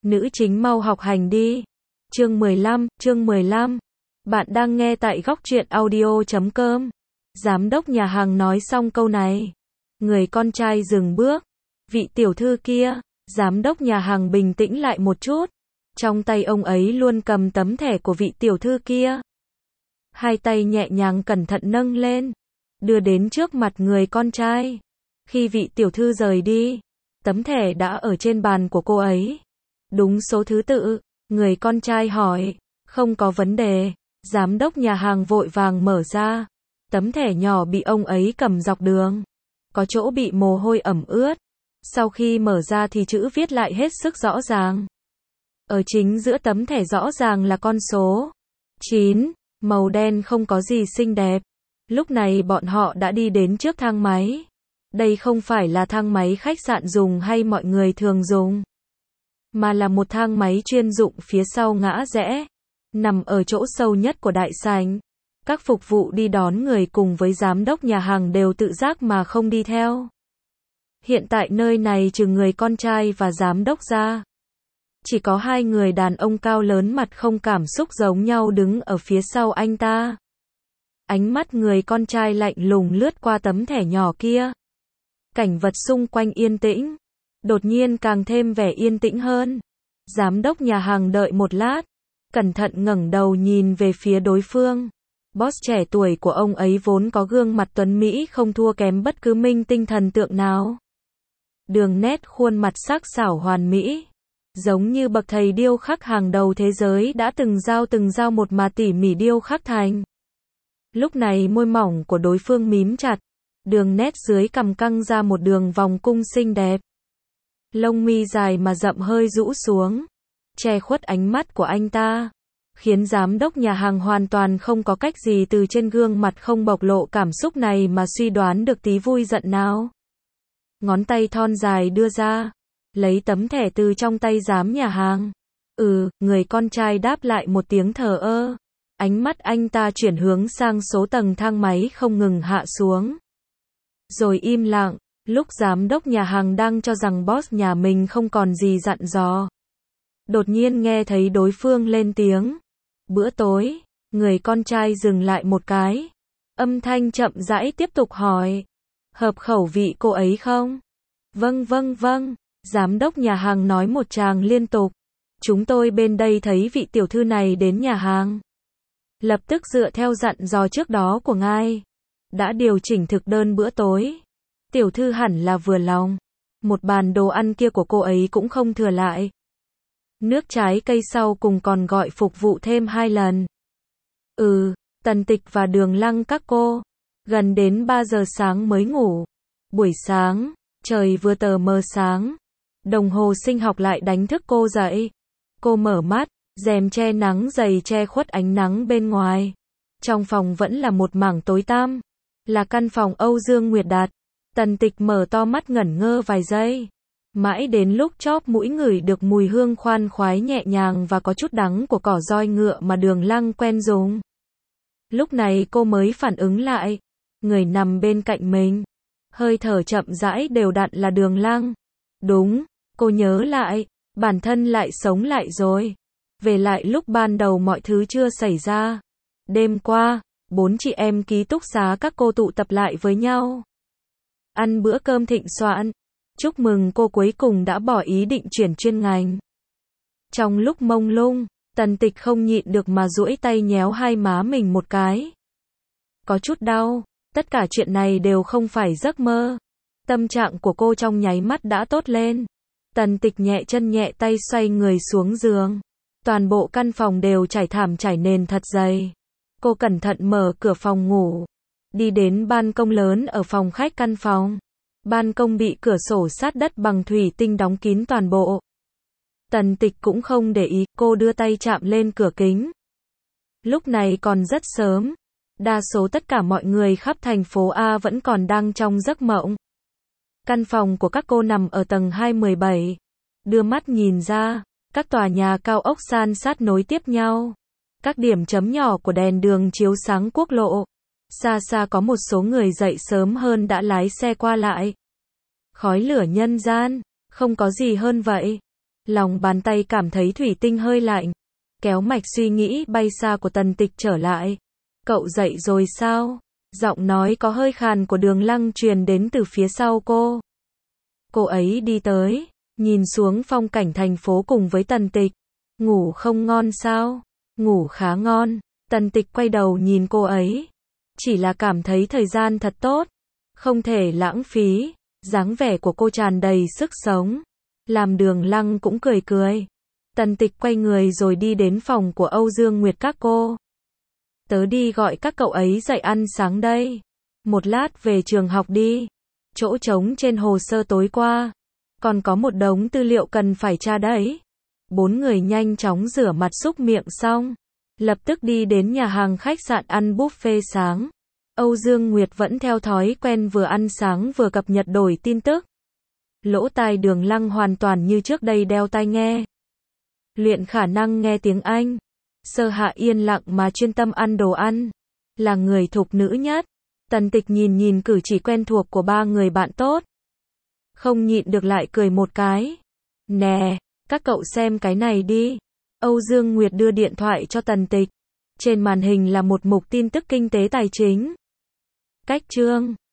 Nữ chính mau học hành đi. Chương 15. Bạn đang nghe tại góc truyện audio.com. Giám đốc nhà hàng nói xong câu này, người con trai dừng bước. Vị tiểu thư kia, giám đốc nhà hàng bình tĩnh lại một chút. Trong tay ông ấy luôn cầm tấm thẻ của vị tiểu thư kia. Hai tay nhẹ nhàng cẩn thận nâng lên, đưa đến trước mặt người con trai. Khi vị tiểu thư rời đi, tấm thẻ đã ở trên bàn của cô ấy. Đúng số thứ tự, người con trai hỏi, không có vấn đề. Giám đốc nhà hàng vội vàng mở ra. Tấm thẻ nhỏ bị ông ấy cầm dọc đường. Có chỗ bị mồ hôi ẩm ướt. Sau khi mở ra thì chữ viết lại hết sức rõ ràng. Ở chính giữa tấm thẻ rõ ràng là con số 9, màu đen không có gì xinh đẹp. Lúc này bọn họ đã đi đến trước thang máy. Đây không phải là thang máy khách sạn dùng hay mọi người thường dùng, mà là một thang máy chuyên dụng phía sau ngã rẽ, nằm ở chỗ sâu nhất của đại sảnh. Các phục vụ đi đón người cùng với giám đốc nhà hàng đều tự giác mà không đi theo. Hiện tại nơi này trừ người con trai và giám đốc ra, chỉ có hai người đàn ông cao lớn mặt không cảm xúc giống nhau đứng ở phía sau anh ta. Ánh mắt người con trai lạnh lùng lướt qua tấm thẻ nhỏ kia. Cảnh vật xung quanh yên tĩnh, đột nhiên càng thêm vẻ yên tĩnh hơn. Giám đốc nhà hàng đợi một lát, cẩn thận ngẩng đầu nhìn về phía đối phương. Boss trẻ tuổi của ông ấy vốn có gương mặt tuấn mỹ không thua kém bất cứ minh tinh thần tượng nào. Đường nét khuôn mặt sắc sảo hoàn mỹ, giống như bậc thầy điêu khắc hàng đầu thế giới đã từng dao một mà tỉ mỉ điêu khắc thành. Lúc này môi mỏng của đối phương mím chặt, đường nét dưới cằm căng ra một đường vòng cung xinh đẹp. Lông mi dài mà rậm hơi rũ xuống, che khuất ánh mắt của anh ta, khiến giám đốc nhà hàng hoàn toàn không có cách gì từ trên gương mặt không bộc lộ cảm xúc này mà suy đoán được tí vui giận nào. Ngón tay thon dài đưa ra, lấy tấm thẻ từ trong tay giám nhà hàng. Người con trai đáp lại một tiếng thờ ơ. Ánh mắt anh ta chuyển hướng sang số tầng thang máy không ngừng hạ xuống. Rồi im lặng, lúc giám đốc nhà hàng đang cho rằng boss nhà mình không còn gì dặn dò. Đột nhiên nghe thấy đối phương lên tiếng. Bữa tối, người con trai dừng lại một cái. Âm thanh chậm rãi tiếp tục hỏi. Hợp khẩu vị cô ấy không? Vâng. Giám đốc nhà hàng nói một tràng liên tục. Chúng tôi bên đây thấy vị tiểu thư này đến nhà hàng. Lập tức dựa theo dặn dò trước đó của ngài, đã điều chỉnh thực đơn bữa tối. Tiểu thư hẳn là vừa lòng. Một bàn đồ ăn kia của cô ấy cũng không thừa lại. Nước trái cây sau cùng còn gọi phục vụ thêm 2 lần. Tần Tịch và Đường Lăng các cô, gần đến 3 giờ sáng mới ngủ. Buổi sáng, trời vừa tờ mờ sáng, đồng hồ sinh học lại đánh thức cô dậy. Cô mở mắt, rèm che nắng dày che khuất ánh nắng bên ngoài. Trong phòng vẫn là một mảng tối tăm, là căn phòng Âu Dương Nguyệt Đạt. Tần Tịch mở to mắt ngẩn ngơ vài giây, mãi đến lúc chóp mũi ngửi được mùi hương khoan khoái nhẹ nhàng và có chút đắng của cỏ roi ngựa mà Đường Lăng quen dùng. Lúc này cô mới phản ứng lại, người nằm bên cạnh mình, hơi thở chậm rãi đều đặn là Đường Lăng. Đúng, cô nhớ lại, bản thân lại sống lại rồi. Về lại lúc ban đầu mọi thứ chưa xảy ra. Đêm qua, 4 chị em ký túc xá các cô tụ tập lại với nhau, ăn bữa cơm thịnh soạn. Chúc mừng cô cuối cùng đã bỏ ý định chuyển chuyên ngành. Trong lúc mông lung, Tần Tịch không nhịn được mà duỗi tay nhéo hai má mình một cái. Có chút đau, tất cả chuyện này đều không phải giấc mơ. Tâm trạng của cô trong nháy mắt đã tốt lên. Tần Tịch nhẹ chân nhẹ tay xoay người xuống giường. Toàn bộ căn phòng đều trải thảm trải nền thật dày. Cô cẩn thận mở cửa phòng ngủ, đi đến ban công lớn ở phòng khách căn phòng. Ban công bị cửa sổ sát đất bằng thủy tinh đóng kín toàn bộ. Tần Tịch cũng không để ý, cô đưa tay chạm lên cửa kính. Lúc này còn rất sớm, đa số tất cả mọi người khắp thành phố A vẫn còn đang trong giấc mộng. Căn phòng của các cô nằm ở tầng 217. Đưa mắt nhìn ra, các tòa nhà cao ốc san sát nối tiếp nhau. Các điểm chấm nhỏ của đèn đường chiếu sáng quốc lộ. Xa xa có một số người dậy sớm hơn đã lái xe qua lại. Khói lửa nhân gian, không có gì hơn vậy. Lòng bàn tay cảm thấy thủy tinh hơi lạnh. Kéo mạch suy nghĩ bay xa của Tần Tịch trở lại. Cậu dậy rồi sao? Giọng nói có hơi khàn của Đường Lăng truyền đến từ phía sau cô. Cô ấy đi tới, nhìn xuống phong cảnh thành phố cùng với Tần Tịch. Ngủ không ngon sao? Ngủ khá ngon. Tần Tịch quay đầu nhìn cô ấy. Chỉ là cảm thấy thời gian thật tốt. Không thể lãng phí. Dáng vẻ của cô tràn đầy sức sống. Làm Đường Lăng cũng cười cười. Tần Tịch quay người rồi đi đến phòng của Âu Dương Nguyệt các cô. Tớ đi gọi các cậu ấy dậy ăn sáng đây. Một lát về trường học đi. Chỗ trống trên hồ sơ tối qua. Còn có một đống tư liệu cần phải tra đấy. Bốn người nhanh chóng rửa mặt súc miệng xong. Lập tức đi đến nhà hàng khách sạn ăn buffet sáng. Âu Dương Nguyệt vẫn theo thói quen vừa ăn sáng vừa cập nhật đổi tin tức. Lỗ tai Đường Lăng hoàn toàn như trước đây đeo tai nghe. Luyện khả năng nghe tiếng Anh. Sơ Hạ yên lặng mà chuyên tâm ăn đồ ăn. Là người thục nữ nhất. Tần Tịch nhìn cử chỉ quen thuộc của ba người bạn tốt. Không nhịn được lại cười một cái. Nè, các cậu xem cái này đi. Âu Dương Nguyệt đưa điện thoại cho Tần Tịch. Trên màn hình là một mục tin tức kinh tế tài chính. Cách chương